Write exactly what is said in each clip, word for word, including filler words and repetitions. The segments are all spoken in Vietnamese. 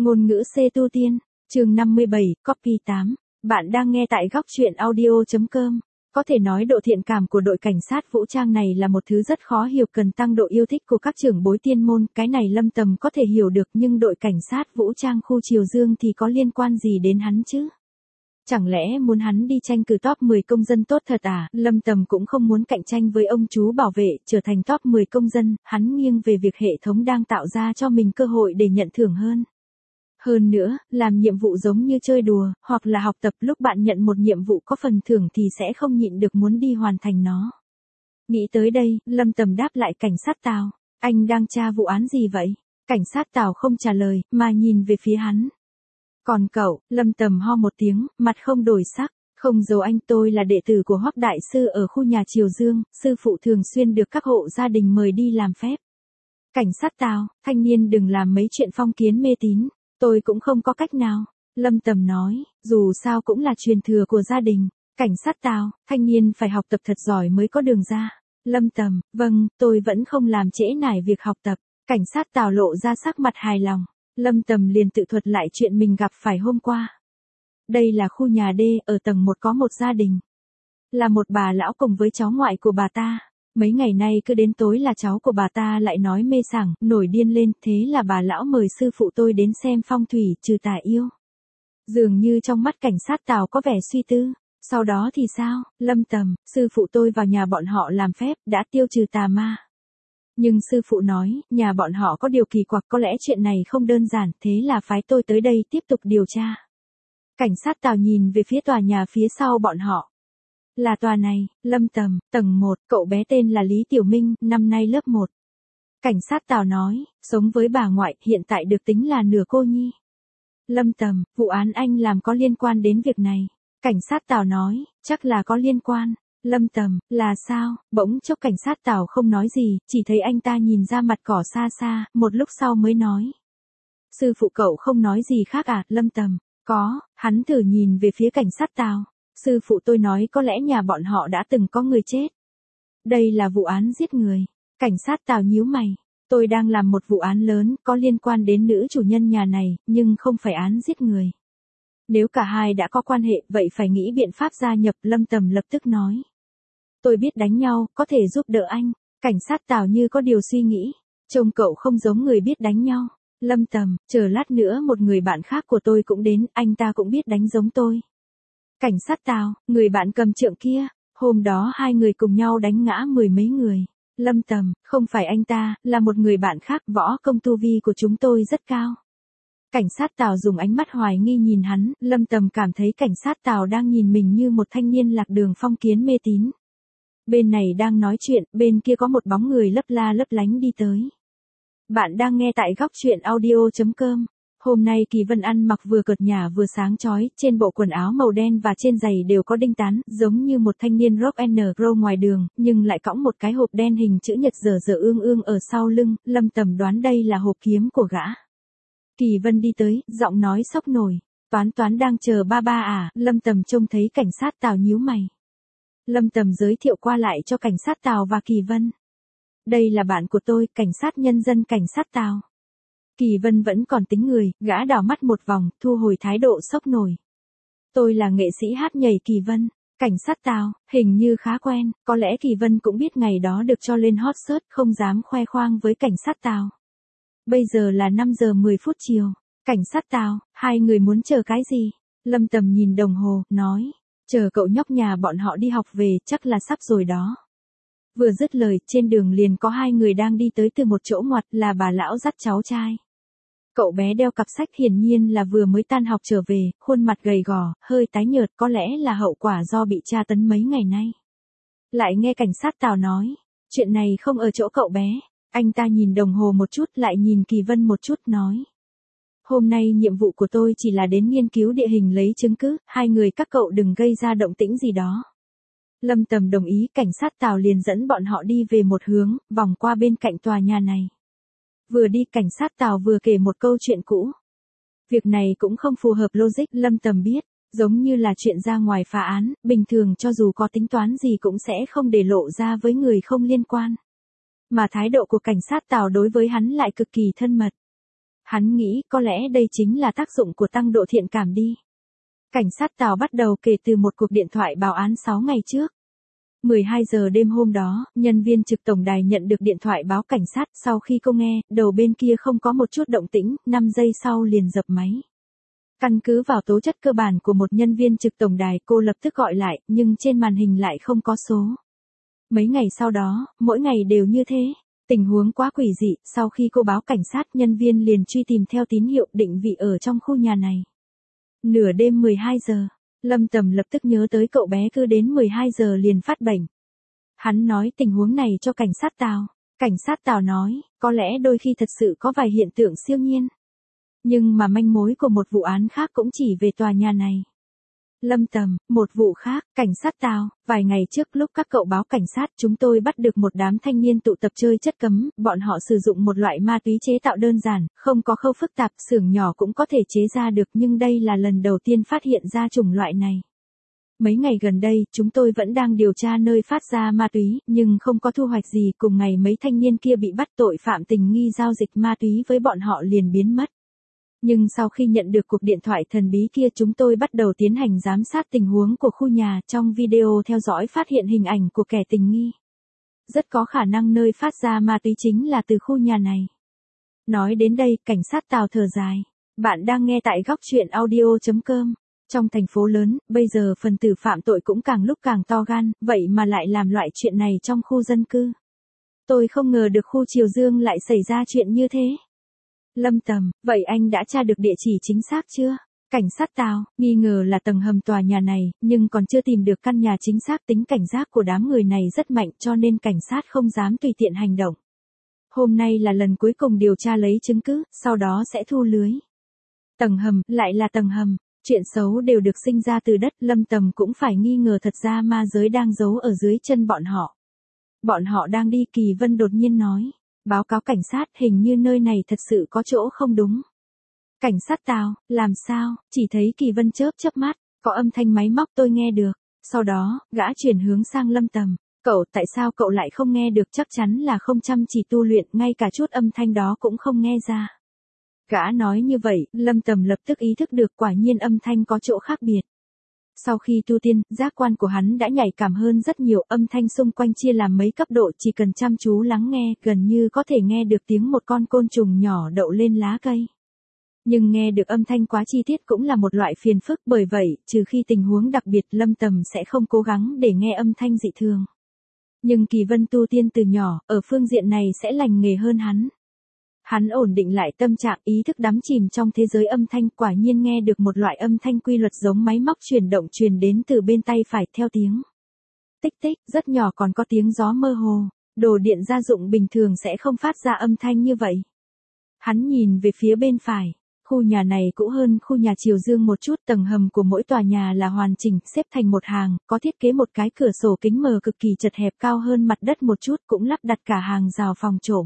Ngôn ngữ C tu tiên, chương năm mươi bảy, copy tám. Bạn đang nghe tại góc truyện audio chấm com. Có thể nói độ thiện cảm của đội cảnh sát vũ trang này là một thứ rất khó hiểu, cần tăng độ yêu thích của các trưởng bối tiên môn, cái này Lâm Tầm có thể hiểu được, nhưng đội cảnh sát vũ trang khu Triều Dương thì có liên quan gì đến hắn chứ? Chẳng lẽ muốn hắn đi tranh cử top mười công dân tốt thật à? Lâm Tầm cũng không muốn cạnh tranh với ông chú bảo vệ, trở thành top mười công dân, hắn nghiêng về việc hệ thống đang tạo ra cho mình cơ hội để nhận thưởng hơn. Hơn nữa, làm nhiệm vụ giống như chơi đùa, hoặc là học tập, lúc bạn nhận một nhiệm vụ có phần thưởng thì sẽ không nhịn được muốn đi hoàn thành nó. Nghĩ tới đây, Lâm Tầm đáp lại cảnh sát Tào, anh đang tra vụ án gì vậy? Cảnh sát Tào không trả lời, mà nhìn về phía hắn. Còn cậu, Lâm Tầm ho một tiếng, mặt không đổi sắc, không giấu anh, tôi là đệ tử của Hoắc Đại Sư ở khu nhà Triều Dương, sư phụ thường xuyên được các hộ gia đình mời đi làm phép. Cảnh sát Tào, thanh niên đừng làm mấy chuyện phong kiến mê tín. Tôi cũng không có cách nào, Lâm Tầm nói, dù sao cũng là truyền thừa của gia đình. Cảnh sát Tào, thanh niên phải học tập thật giỏi mới có đường ra. Lâm Tầm, vâng, tôi vẫn không làm trễ nải việc học tập. Cảnh sát Tào lộ ra sắc mặt hài lòng. Lâm Tầm liền tự thuật lại chuyện mình gặp phải hôm qua. Đây là khu nhà D, ở tầng một có một gia đình. Là một bà lão cùng với cháu ngoại của bà ta. Mấy ngày nay cứ đến tối là cháu của bà ta lại nói mê sảng, nổi điên lên, thế là bà lão mời sư phụ tôi đến xem phong thủy, trừ tà yêu. Dường như trong mắt cảnh sát Tào có vẻ suy tư. Sau đó thì sao? Lâm Tầm, sư phụ tôi vào nhà bọn họ làm phép, đã tiêu trừ tà ma. Nhưng sư phụ nói, nhà bọn họ có điều kỳ quặc, có lẽ chuyện này không đơn giản, thế là phái tôi tới đây tiếp tục điều tra. Cảnh sát Tào nhìn về phía tòa nhà phía sau bọn họ. Là tòa này, Lâm Tầm, tầng một, cậu bé tên là Lý Tiểu Minh, năm nay lớp một. Cảnh sát Tào nói, sống với bà ngoại, hiện tại được tính là nửa cô nhi. Lâm Tầm, vụ án anh làm có liên quan đến việc này. Cảnh sát Tào nói, chắc là có liên quan. Lâm Tầm, là sao? Bỗng chốc cảnh sát Tào không nói gì, chỉ thấy anh ta nhìn ra mặt cỏ xa xa, một lúc sau mới nói. Sư phụ cậu không nói gì khác à? Lâm Tầm, có, hắn thử nhìn về phía cảnh sát Tào. Sư phụ tôi nói có lẽ nhà bọn họ đã từng có người chết. Đây là vụ án giết người. Cảnh sát Tào nhíu mày. Tôi đang làm một vụ án lớn, có liên quan đến nữ chủ nhân nhà này, nhưng không phải án giết người. Nếu cả hai đã có quan hệ, vậy phải nghĩ biện pháp gia nhập. Lâm Tầm lập tức nói. Tôi biết đánh nhau, có thể giúp đỡ anh. Cảnh sát Tào như có điều suy nghĩ. Trông cậu không giống người biết đánh nhau. Lâm Tầm, chờ lát nữa một người bạn khác của tôi cũng đến, anh ta cũng biết đánh giống tôi. Cảnh sát Tào, người bạn cầm trượng kia, hôm đó hai người cùng nhau đánh ngã mười mấy người. Lâm Tầm, không phải anh ta, là một người bạn khác, võ công tu vi của chúng tôi rất cao. Cảnh sát Tào dùng ánh mắt hoài nghi nhìn hắn, Lâm Tầm cảm thấy cảnh sát Tào đang nhìn mình như một thanh niên lạc đường phong kiến mê tín. Bên này đang nói chuyện, bên kia có một bóng người lấp la lấp lánh đi tới. Bạn đang nghe tại góc truyện audio chấm com. Hôm nay Kỳ Vân ăn mặc vừa cợt nhả vừa sáng chói, trên bộ quần áo màu đen và trên giày đều có đinh tán, giống như một thanh niên rock and roll ngoài đường, nhưng lại cõng một cái hộp đen hình chữ nhật dở dở ương ương ở sau lưng. Lâm Tầm đoán đây là hộp kiếm của gã. Kỳ Vân đi tới, giọng nói sốc nổi. Toán Toán đang chờ ba ba à? Lâm Tầm trông thấy cảnh sát Tào nhíu mày. Lâm Tầm giới thiệu qua lại cho cảnh sát Tào và Kỳ Vân. Đây là bạn của tôi, cảnh sát nhân dân cảnh sát Tào. Kỳ Vân vẫn còn tính người, gã đảo mắt một vòng, thu hồi thái độ sốc nổi. Tôi là nghệ sĩ hát nhảy Kỳ Vân. Cảnh sát Tào, hình như khá quen, có lẽ Kỳ Vân cũng biết ngày đó được cho lên hot search, không dám khoe khoang với cảnh sát Tào. Bây giờ là năm giờ mười phút chiều. Cảnh sát Tào, hai người muốn chờ cái gì? Lâm Tầm nhìn đồng hồ, nói. Chờ cậu nhóc nhà bọn họ đi học về, chắc là sắp rồi đó. Vừa dứt lời, trên đường liền có hai người đang đi tới từ một chỗ ngoặt, là bà lão dắt cháu trai. Cậu bé đeo cặp sách, hiển nhiên là vừa mới tan học trở về, khuôn mặt gầy gò, hơi tái nhợt, có lẽ là hậu quả do bị tra tấn mấy ngày nay. Lại nghe cảnh sát Tào nói, chuyện này không ở chỗ cậu bé. Anh ta nhìn đồng hồ một chút, lại nhìn Kỳ Vân một chút, nói. Hôm nay nhiệm vụ của tôi chỉ là đến nghiên cứu địa hình lấy chứng cứ, hai người các cậu đừng gây ra động tĩnh gì đó. Lâm Tầm đồng ý, cảnh sát Tào liền dẫn bọn họ đi về một hướng, vòng qua bên cạnh tòa nhà này. Vừa đi, cảnh sát Tào vừa kể một câu chuyện cũ. Việc này cũng không phù hợp logic, Lâm Tầm biết, giống như là chuyện ra ngoài phá án, bình thường cho dù có tính toán gì cũng sẽ không để lộ ra với người không liên quan. Mà thái độ của cảnh sát Tào đối với hắn lại cực kỳ thân mật. Hắn nghĩ có lẽ đây chính là tác dụng của tăng độ thiện cảm đi. Cảnh sát Tào bắt đầu kể từ một cuộc điện thoại báo án sáu ngày trước. mười hai giờ đêm hôm đó, nhân viên trực tổng đài nhận được điện thoại báo cảnh sát. Sau khi cô nghe, đầu bên kia không có một chút động tĩnh, năm giây sau liền dập máy. Căn cứ vào tố chất cơ bản của một nhân viên trực tổng đài, cô lập tức gọi lại, nhưng trên màn hình lại không có số. Mấy ngày sau đó, mỗi ngày đều như thế. Tình huống quá quỷ dị, sau khi cô báo cảnh sát, nhân viên liền truy tìm theo tín hiệu định vị ở trong khu nhà này. Nửa đêm mười hai giờ, Lâm Tầm lập tức nhớ tới cậu bé cứ đến mười hai giờ liền phát bệnh. Hắn nói tình huống này cho cảnh sát Tào. Cảnh sát Tào nói, có lẽ đôi khi thật sự có vài hiện tượng siêu nhiên. Nhưng mà manh mối của một vụ án khác cũng chỉ về tòa nhà này. Lâm Tầm, một vụ khác, cảnh sát Tào, vài ngày trước lúc các cậu báo cảnh sát chúng tôi bắt được một đám thanh niên tụ tập chơi chất cấm, bọn họ sử dụng một loại ma túy chế tạo đơn giản, không có khâu phức tạp, xưởng nhỏ cũng có thể chế ra được nhưng đây là lần đầu tiên phát hiện ra chủng loại này. Mấy ngày gần đây, chúng tôi vẫn đang điều tra nơi phát ra ma túy, nhưng không có thu hoạch gì, cùng ngày mấy thanh niên kia bị bắt tội phạm tình nghi giao dịch ma túy với bọn họ liền biến mất. Nhưng sau khi nhận được cuộc điện thoại thần bí kia chúng tôi bắt đầu tiến hành giám sát tình huống của khu nhà, trong video theo dõi phát hiện hình ảnh của kẻ tình nghi. Rất có khả năng nơi phát ra ma túy chính là từ khu nhà này. Nói đến đây, cảnh sát Tào thở dài. Bạn đang nghe tại góc truyện audio chấm com. Trong thành phố lớn, bây giờ phần tử phạm tội cũng càng lúc càng to gan, vậy mà lại làm loại chuyện này trong khu dân cư. Tôi không ngờ được khu Triều Dương lại xảy ra chuyện như thế. Lâm Tầm, vậy anh đã tra được địa chỉ chính xác chưa? Cảnh sát Tào, nghi ngờ là tầng hầm tòa nhà này, nhưng còn chưa tìm được căn nhà chính xác. Tính cảnh giác của đám người này rất mạnh cho nên cảnh sát không dám tùy tiện hành động. Hôm nay là lần cuối cùng điều tra lấy chứng cứ, sau đó sẽ thu lưới. Tầng hầm, lại là tầng hầm, chuyện xấu đều được sinh ra từ đất. Lâm Tầm cũng phải nghi ngờ thật ra ma giới đang giấu ở dưới chân bọn họ. Bọn họ đang đi, Kỳ Vân đột nhiên nói. Báo cáo cảnh sát, hình như nơi này thật sự có chỗ không đúng. Cảnh sát Tào, làm sao? Chỉ thấy Kỳ Vân chớp chớp mắt, có âm thanh máy móc tôi nghe được. Sau đó, gã chuyển hướng sang Lâm Tầm. Cậu, tại sao cậu lại không nghe được? Chắc chắn là không chăm chỉ tu luyện, ngay cả chút âm thanh đó cũng không nghe ra. Gã nói như vậy, Lâm Tầm lập tức ý thức được quả nhiên âm thanh có chỗ khác biệt. Sau khi tu tiên, giác quan của hắn đã nhạy cảm hơn rất nhiều, âm thanh xung quanh chia làm mấy cấp độ, chỉ cần chăm chú lắng nghe, gần như có thể nghe được tiếng một con côn trùng nhỏ đậu lên lá cây. Nhưng nghe được âm thanh quá chi tiết cũng là một loại phiền phức, bởi vậy, trừ khi tình huống đặc biệt, Lâm Tầm sẽ không cố gắng để nghe âm thanh dị thường. Nhưng Kỳ Vân tu tiên từ nhỏ, ở phương diện này sẽ lành nghề hơn hắn. Hắn ổn định lại tâm trạng, ý thức đắm chìm trong thế giới âm thanh, quả nhiên nghe được một loại âm thanh quy luật giống máy móc chuyển động truyền đến từ bên tay phải theo tiếng tích tích, rất nhỏ, còn có tiếng gió mơ hồ, đồ điện gia dụng bình thường sẽ không phát ra âm thanh như vậy. Hắn nhìn về phía bên phải, khu nhà này cũ hơn khu nhà Triều Dương một chút, tầng hầm của mỗi tòa nhà là hoàn chỉnh, xếp thành một hàng, có thiết kế một cái cửa sổ kính mờ cực kỳ chật hẹp cao hơn mặt đất một chút, cũng lắp đặt cả hàng rào phòng trộm.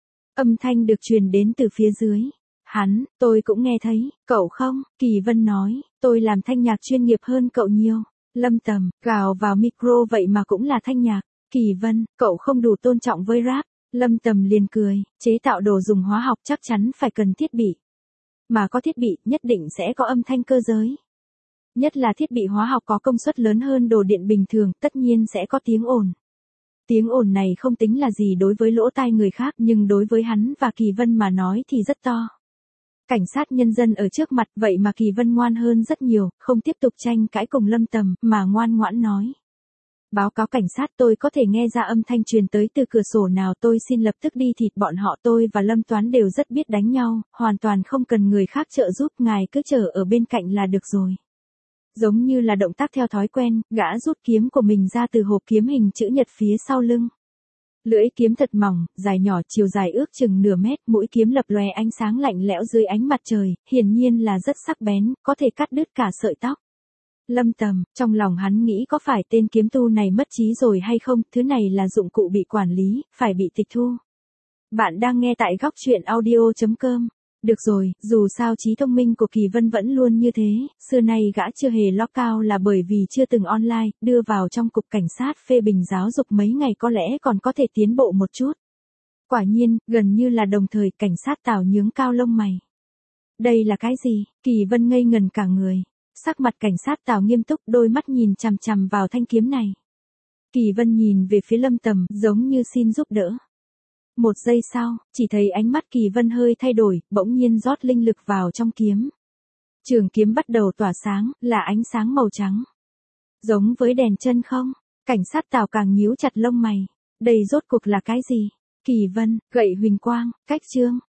Âm thanh được truyền đến từ phía dưới. Hắn, tôi cũng nghe thấy, cậu không? Kỳ Vân nói, tôi làm thanh nhạc chuyên nghiệp hơn cậu nhiều. Lâm Tầm, gào vào micro vậy mà cũng là thanh nhạc. Kỳ Vân, cậu không đủ tôn trọng với rap. Lâm Tầm liền cười, chế tạo đồ dùng hóa học chắc chắn phải cần thiết bị. Mà có thiết bị, nhất định sẽ có âm thanh cơ giới. Nhất là thiết bị hóa học có công suất lớn hơn đồ điện bình thường, tất nhiên sẽ có tiếng ồn. Tiếng ồn này không tính là gì đối với lỗ tai người khác, nhưng đối với hắn và Kỳ Vân mà nói thì rất to. Cảnh sát nhân dân ở trước mặt, vậy mà Kỳ Vân ngoan hơn rất nhiều, không tiếp tục tranh cãi cùng Lâm Tầm, mà ngoan ngoãn nói. Báo cáo cảnh sát, tôi có thể nghe ra âm thanh truyền tới từ cửa sổ nào, tôi xin lập tức đi thịt bọn họ. Tôi và Lâm Toán đều rất biết đánh nhau, hoàn toàn không cần người khác trợ giúp, ngài cứ chờ ở bên cạnh là được rồi. Giống như là động tác theo thói quen, gã rút kiếm của mình ra từ hộp kiếm hình chữ nhật phía sau lưng. Lưỡi kiếm thật mỏng, dài nhỏ, chiều dài ước chừng nửa mét, mũi kiếm lập lòe ánh sáng lạnh lẽo dưới ánh mặt trời, hiển nhiên là rất sắc bén, có thể cắt đứt cả sợi tóc. Lâm Tầm, trong lòng hắn nghĩ có phải tên kiếm tu này mất trí rồi hay không, thứ này là dụng cụ bị quản lý, phải bị tịch thu. Bạn đang nghe tại góc truyện audio chấm com. Được rồi, dù sao trí thông minh của Kỳ Vân vẫn luôn như thế, xưa nay gã chưa hề log cao là bởi vì chưa từng online, đưa vào trong cục cảnh sát phê bình giáo dục mấy ngày có lẽ còn có thể tiến bộ một chút. Quả nhiên, gần như là đồng thời, cảnh sát Tào nhướng cao lông mày. Đây là cái gì? Kỳ Vân ngây ngần cả người. Sắc mặt cảnh sát Tào nghiêm túc, đôi mắt nhìn chằm chằm vào thanh kiếm này. Kỳ Vân nhìn về phía Lâm Tầm, giống như xin giúp đỡ. Một giây sau, chỉ thấy ánh mắt Kỳ Vân hơi thay đổi, bỗng nhiên rót linh lực vào trong kiếm. Trường kiếm bắt đầu tỏa sáng, là ánh sáng màu trắng. Giống với đèn chân không? Cảnh sát Tào càng nhíu chặt lông mày. Đây rốt cuộc là cái gì? Kỳ Vân, gậy huỳnh quang, cách chương.